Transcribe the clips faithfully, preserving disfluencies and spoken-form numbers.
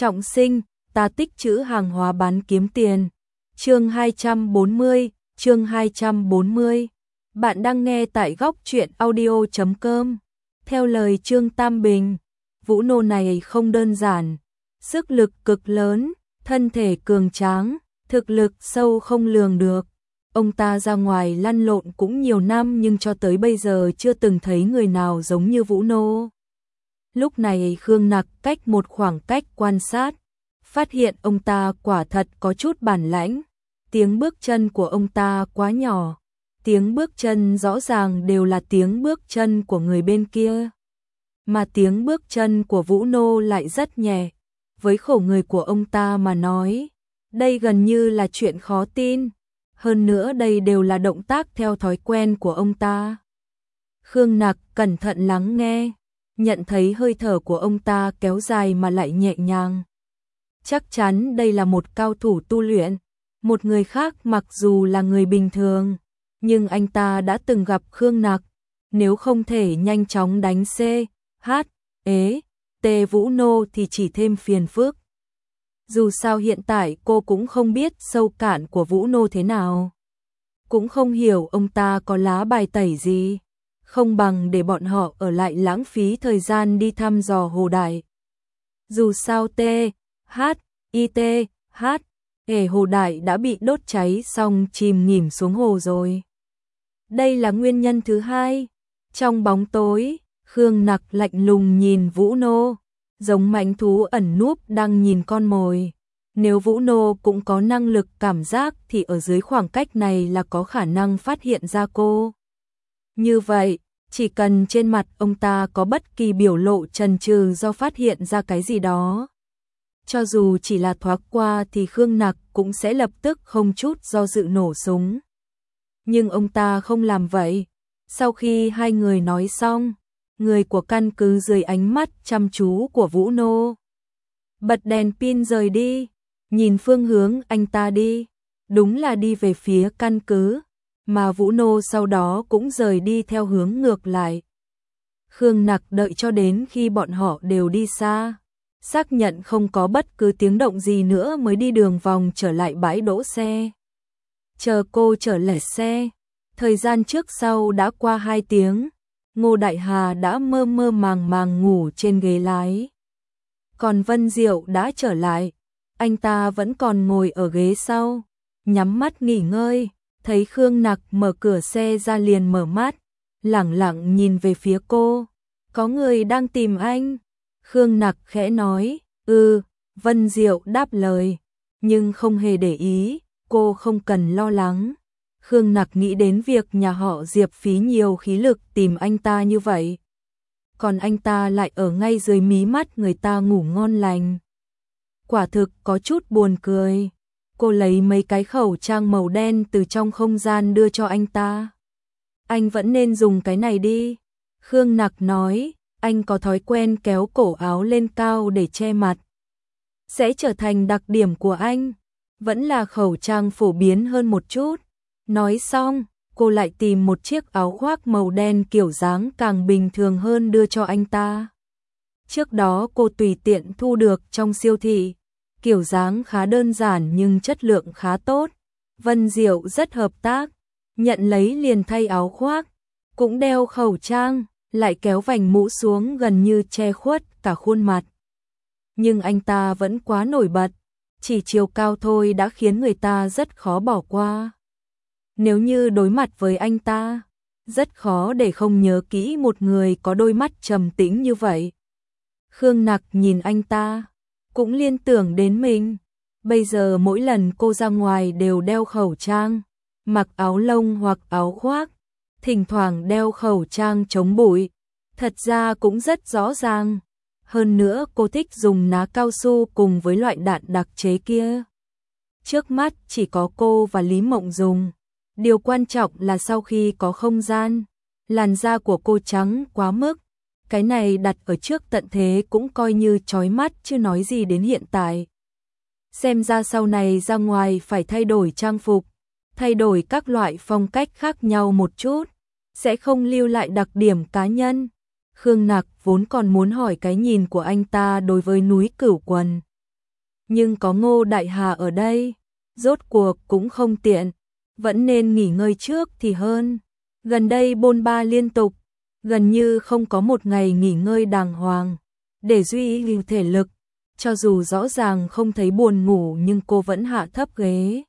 Trọng sinh, ta tích trữ hàng hóa bán kiếm tiền. Chương hai trăm bốn mươi, chương hai trăm bốn mươi. Bạn đang nghe tại góc truyện audio chấm com. Theo lời Trương Tam Bình, Vũ Nô này không đơn giản, sức lực cực lớn, thân thể cường tráng, thực lực sâu không lường được. Ông ta ra ngoài lăn lộn cũng nhiều năm nhưng cho tới bây giờ chưa từng thấy người nào giống như Vũ Nô. Lúc này Khương Nặc cách một khoảng cách quan sát, phát hiện ông ta quả thật có chút bản lãnh. Tiếng bước chân của ông ta quá nhỏ, tiếng bước chân rõ ràng đều là tiếng bước chân của người bên kia. Mà tiếng bước chân của Vũ Nô lại rất nhẹ, với khổ người của ông ta mà nói, đây gần như là chuyện khó tin. Hơn nữa đây đều là động tác theo thói quen của ông ta. Khương Nặc cẩn thận lắng nghe, nhận thấy hơi thở của ông ta kéo dài mà lại nhẹ nhàng. Chắc chắn đây là một cao thủ tu luyện. Một người khác mặc dù là người bình thường, nhưng anh ta đã từng gặp Khương Nặc, nếu không thể nhanh chóng đánh C, H, ế, T Vũ Nô thì chỉ thêm phiền phức. Dù sao hiện tại cô cũng không biết sâu cạn của Vũ Nô thế nào, cũng không hiểu ông ta có lá bài tẩy gì, không bằng để bọn họ ở lại lãng phí thời gian đi thăm dò Hồ Đại. Dù sao T, H, I T, H, Ê Hồ Đại đã bị đốt cháy xong chìm nghỉm xuống hồ rồi. Đây là nguyên nhân thứ hai. Trong bóng tối, Khương Nặc lạnh lùng nhìn Vũ Nô, giống mãnh thú ẩn núp đang nhìn con mồi. Nếu Vũ Nô cũng có năng lực cảm giác thì ở dưới khoảng cách này là có khả năng phát hiện ra cô. Như vậy, chỉ cần trên mặt ông ta có bất kỳ biểu lộ chần chừ do phát hiện ra cái gì đó, cho dù chỉ là thoáng qua thì Khương Nặc cũng sẽ lập tức không chút do dự nổ súng. Nhưng ông ta không làm vậy. Sau khi hai người nói xong, người của căn cứ dưới ánh mắt chăm chú của Vũ Nô bật đèn pin rời đi, nhìn phương hướng anh ta đi, đúng là đi về phía căn cứ, mà Vũ Nô sau đó cũng rời đi theo hướng ngược lại. Khương Nặc đợi cho đến khi bọn họ đều đi xa, xác nhận không có bất cứ tiếng động gì nữa mới đi đường vòng trở lại bãi đỗ xe. Chờ cô trở lại xe, thời gian trước sau đã qua hai tiếng, Ngô Đại Hà đã mơ mơ màng màng ngủ trên ghế lái. Còn Vân Diệu đã trở lại, anh ta vẫn còn ngồi ở ghế sau, nhắm mắt nghỉ ngơi, thấy Khương Nặc mở cửa xe ra liền mở mắt, lẳng lặng nhìn về phía cô. Có người đang tìm anh. Khương Nặc khẽ nói, ừ, Vân Diệu đáp lời, nhưng không hề để ý, cô không cần lo lắng. Khương Nặc nghĩ đến việc nhà họ Diệp phí nhiều khí lực tìm anh ta như vậy, còn anh ta lại ở ngay dưới mí mắt người ta ngủ ngon lành. Quả thực có chút buồn cười. Cô lấy mấy cái khẩu trang màu đen từ trong không gian đưa cho anh ta. Anh vẫn nên dùng cái này đi. Khương Nặc nói, anh có thói quen kéo cổ áo lên cao để che mặt, sẽ trở thành đặc điểm của anh. Vẫn là khẩu trang phổ biến hơn một chút. Nói xong, cô lại tìm một chiếc áo khoác màu đen kiểu dáng càng bình thường hơn đưa cho anh ta. Trước đó cô tùy tiện thu được trong siêu thị, kiểu dáng khá đơn giản nhưng chất lượng khá tốt. Vân Diệu rất hợp tác, nhận lấy liền thay áo khoác, cũng đeo khẩu trang, lại kéo vành mũ xuống gần như che khuất cả khuôn mặt. Nhưng anh ta vẫn quá nổi bật, chỉ chiều cao thôi đã khiến người ta rất khó bỏ qua. Nếu như đối mặt với anh ta, rất khó để không nhớ kỹ một người có đôi mắt trầm tĩnh như vậy. Khương Nặc nhìn anh ta, cũng liên tưởng đến mình. Bây giờ mỗi lần cô ra ngoài đều đeo khẩu trang, mặc áo lông hoặc áo khoác, thỉnh thoảng đeo khẩu trang chống bụi. Thật ra cũng rất rõ ràng. Hơn nữa cô thích dùng ná cao su cùng với loại đạn đặc chế kia. Trước mắt chỉ có cô và Lý Mộng dùng. Điều quan trọng là sau khi có không gian, làn da của cô trắng quá mức. Cái này đặt ở trước tận thế cũng coi như chói mắt chứ nói gì đến hiện tại. Xem ra sau này ra ngoài phải thay đổi trang phục, thay đổi các loại phong cách khác nhau một chút, sẽ không lưu lại đặc điểm cá nhân. Khương Nặc vốn còn muốn hỏi cái nhìn của anh ta đối với núi Cửu Quần, nhưng có Ngô Đại Hà ở đây, rốt cuộc cũng không tiện, vẫn nên nghỉ ngơi trước thì hơn. Gần đây bôn ba liên tục, gần như không có một ngày nghỉ ngơi đàng hoàng, để duy trì thể lực. Cho dù rõ ràng không thấy buồn ngủ nhưng cô vẫn hạ thấp ghế,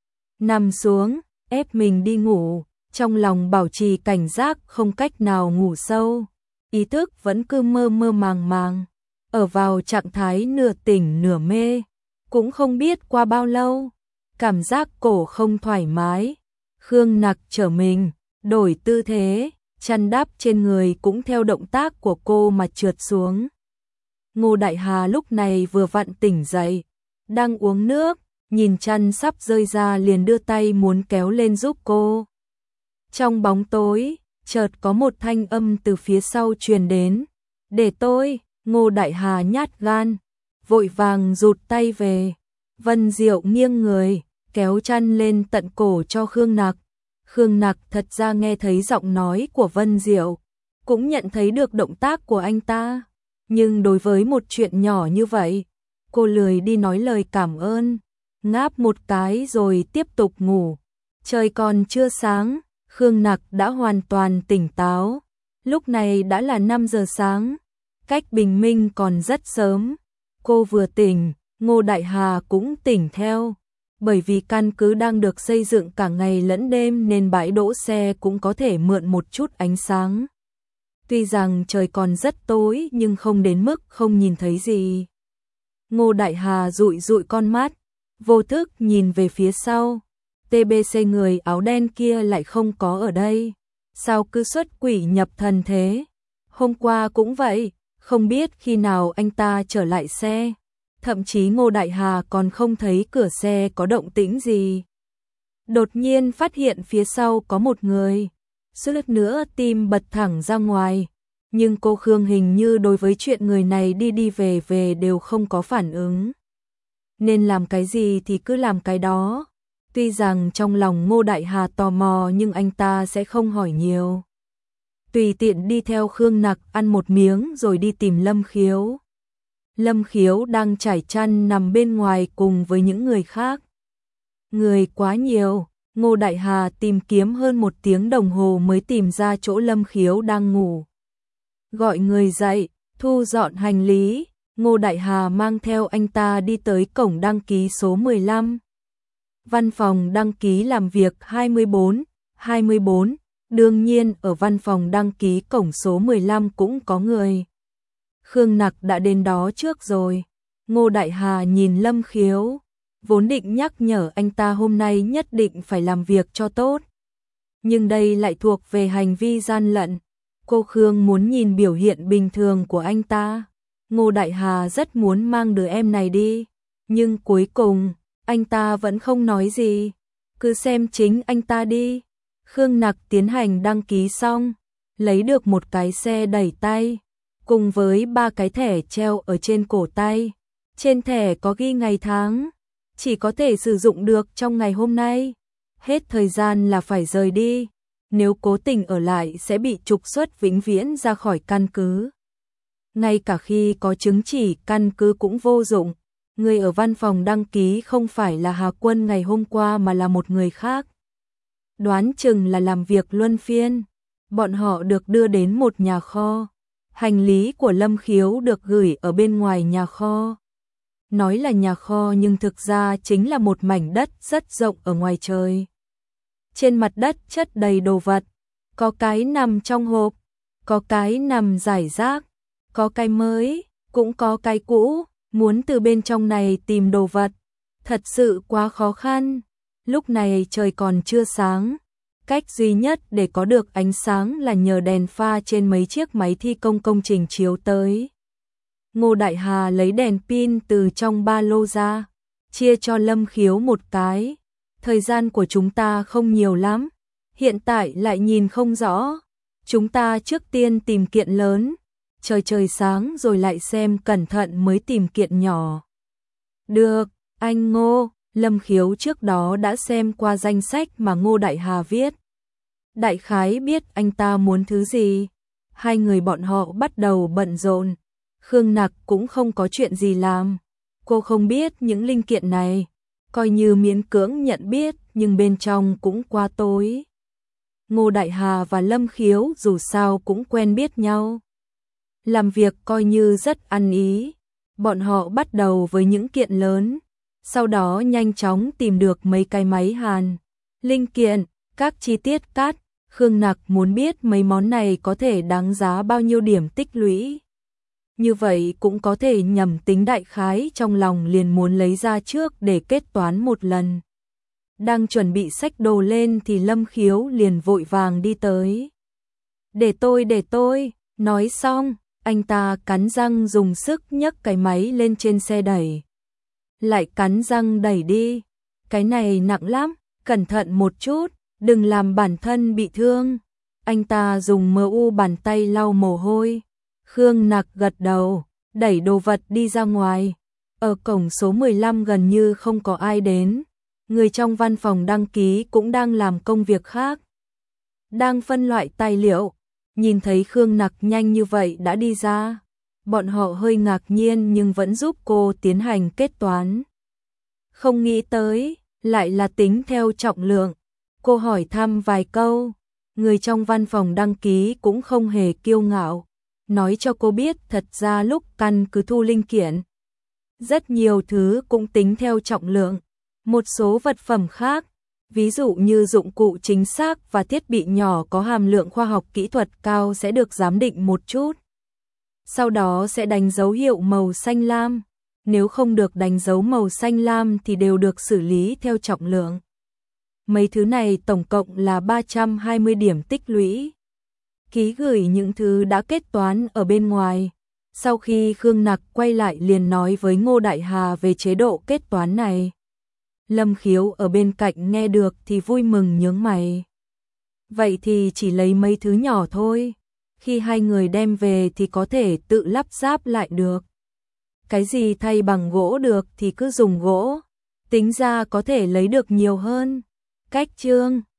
nằm xuống, ép mình đi ngủ, trong lòng bảo trì cảnh giác không cách nào ngủ sâu. Ý thức vẫn cứ mơ mơ màng màng, ở vào trạng thái nửa tỉnh nửa mê, cũng không biết qua bao lâu, cảm giác cổ không thoải mái. Khương Nặc trở mình, đổi tư thế, chăn đắp trên người cũng theo động tác của cô mà trượt xuống. Ngô Đại Hà lúc này vừa vặn tỉnh dậy, đang uống nước, nhìn chăn sắp rơi ra liền đưa tay muốn kéo lên giúp cô. Trong bóng tối, chợt có một thanh âm từ phía sau truyền đến, để tôi. Ngô Đại Hà nhát gan, vội vàng rụt tay về. Vân Diệu nghiêng người, kéo chăn lên tận cổ cho Khương Nặc. Khương Nặc thật ra nghe thấy giọng nói của Vân Diệu, cũng nhận thấy được động tác của anh ta, nhưng đối với một chuyện nhỏ như vậy, cô lười đi nói lời cảm ơn, ngáp một cái rồi tiếp tục ngủ. Trời còn chưa sáng, Khương Nặc đã hoàn toàn tỉnh táo. Lúc này đã là năm giờ sáng, cách bình minh còn rất sớm. Cô vừa tỉnh, Ngô Đại Hà cũng tỉnh theo. Bởi vì căn cứ đang được xây dựng cả ngày lẫn đêm nên bãi đỗ xe cũng có thể mượn một chút ánh sáng. Tuy rằng trời còn rất tối nhưng không đến mức không nhìn thấy gì. Ngô Đại Hà dụi dụi con mắt, vô thức nhìn về phía sau. tê bê xê người áo đen kia lại không có ở đây. Sao cứ xuất quỷ nhập thần thế? Hôm qua cũng vậy, không biết khi nào anh ta trở lại xe. Thậm chí Ngô Đại Hà còn không thấy cửa xe có động tĩnh gì. Đột nhiên phát hiện phía sau có một người. Suýt nữa tim bật thẳng ra ngoài. Nhưng cô Khương hình như đối với chuyện người này đi đi về về đều không có phản ứng. Nên làm cái gì thì cứ làm cái đó. Tuy rằng trong lòng Ngô Đại Hà tò mò nhưng anh ta sẽ không hỏi nhiều. Tùy tiện đi theo Khương Nặc ăn một miếng rồi đi tìm Lâm Khiếu. Lâm Khiếu đang trải chăn nằm bên ngoài cùng với những người khác. Người quá nhiều, Ngô Đại Hà tìm kiếm hơn một tiếng đồng hồ mới tìm ra chỗ Lâm Khiếu đang ngủ. Gọi người dậy, thu dọn hành lý, Ngô Đại Hà mang theo anh ta đi tới cổng đăng ký số mười lăm. Văn phòng đăng ký làm việc hai mươi bốn, hai mươi bốn, đương nhiên ở văn phòng đăng ký cổng số mười lăm cũng có người. Khương Nặc đã đến đó trước rồi. Ngô Đại Hà nhìn Lâm Khiếu, vốn định nhắc nhở anh ta hôm nay nhất định phải làm việc cho tốt. Nhưng đây lại thuộc về hành vi gian lận. Cô Khương muốn nhìn biểu hiện bình thường của anh ta. Ngô Đại Hà rất muốn mang đứa em này đi, nhưng cuối cùng anh ta vẫn không nói gì. Cứ xem chính anh ta đi. Khương Nặc tiến hành đăng ký xong, lấy được một cái xe đẩy tay, cùng với ba cái thẻ treo ở trên cổ tay. Trên thẻ có ghi ngày tháng, chỉ có thể sử dụng được trong ngày hôm nay. Hết thời gian là phải rời đi, nếu cố tình ở lại sẽ bị trục xuất vĩnh viễn ra khỏi căn cứ. Ngay cả khi có chứng chỉ căn cứ cũng vô dụng. Người ở văn phòng đăng ký không phải là Hà Quân ngày hôm qua mà là một người khác. Đoán chừng là làm việc luân phiên. Bọn họ được đưa đến một nhà kho. Hành lý của Lâm Khiếu được gửi ở bên ngoài nhà kho. Nói là nhà kho nhưng thực ra chính là một mảnh đất rất rộng ở ngoài trời. Trên mặt đất chất đầy đồ vật. Có cái nằm trong hộp, có cái nằm rải rác, có cái mới, cũng có cái cũ. Muốn từ bên trong này tìm đồ vật, thật sự quá khó khăn. Lúc này trời còn chưa sáng. Cách duy nhất để có được ánh sáng là nhờ đèn pha trên mấy chiếc máy thi công công trình chiếu tới. Ngô Đại Hà lấy đèn pin từ trong ba lô ra, chia cho Lâm Khiếu một cái. Thời gian của chúng ta không nhiều lắm, hiện tại lại nhìn không rõ. Chúng ta trước tiên tìm kiện lớn. Trời trời sáng rồi lại xem cẩn thận mới tìm kiện nhỏ. Được, anh Ngô. Lâm Khiếu trước đó đã xem qua danh sách mà Ngô Đại Hà viết. Đại khái biết anh ta muốn thứ gì. Hai người bọn họ bắt đầu bận rộn. Khương Nặc cũng không có chuyện gì làm. Cô không biết những linh kiện này, coi như miễn cưỡng nhận biết nhưng bên trong cũng quá tối. Ngô Đại Hà và Lâm Khiếu dù sao cũng quen biết nhau. Làm việc coi như rất ăn ý. Bọn họ bắt đầu với những kiện lớn, sau đó nhanh chóng tìm được mấy cái máy hàn, linh kiện, các chi tiết cắt. Khương Nặc muốn biết mấy món này có thể đáng giá bao nhiêu điểm tích lũy. Như vậy cũng có thể nhầm tính đại khái, trong lòng liền muốn lấy ra trước để kết toán một lần. Đang chuẩn bị xách đồ lên thì Lâm Khiếu liền vội vàng đi tới. Để tôi, để tôi, nói xong, anh ta cắn răng dùng sức nhấc cái máy lên trên xe đẩy. Lại cắn răng đẩy đi, cái này nặng lắm, cẩn thận một chút, đừng làm bản thân bị thương. Anh ta dùng mờ u bàn tay lau mồ hôi. Khương Nặc gật đầu, đẩy đồ vật đi ra ngoài. Ở cổng số mười lăm gần như không có ai đến. Người trong văn phòng đăng ký cũng đang làm công việc khác. Đang phân loại tài liệu, nhìn thấy Khương Nặc nhanh như vậy đã đi ra. Bọn họ hơi ngạc nhiên nhưng vẫn giúp cô tiến hành kết toán. Không nghĩ tới, lại là tính theo trọng lượng. Cô hỏi thăm vài câu, người trong văn phòng đăng ký cũng không hề kiêu ngạo. Nói cho cô biết thật ra lúc căn cứ thu linh kiện, rất nhiều thứ cũng tính theo trọng lượng. Một số vật phẩm khác, ví dụ như dụng cụ chính xác và thiết bị nhỏ có hàm lượng khoa học kỹ thuật cao sẽ được giám định một chút. Sau đó sẽ đánh dấu hiệu màu xanh lam. Nếu không được đánh dấu màu xanh lam thì đều được xử lý theo trọng lượng. Mấy thứ này tổng cộng là ba trăm hai mươi điểm tích lũy. Ký gửi những thứ đã kết toán ở bên ngoài. Sau khi Khương Nặc quay lại liền nói với Ngô Đại Hà về chế độ kết toán này. Lâm Khiếu ở bên cạnh nghe được thì vui mừng nhướng mày. Vậy thì chỉ lấy mấy thứ nhỏ thôi. Khi hai người đem về thì có thể tự lắp ráp lại được. Cái gì thay bằng gỗ được thì cứ dùng gỗ. Tính ra có thể lấy được nhiều hơn. Cách chương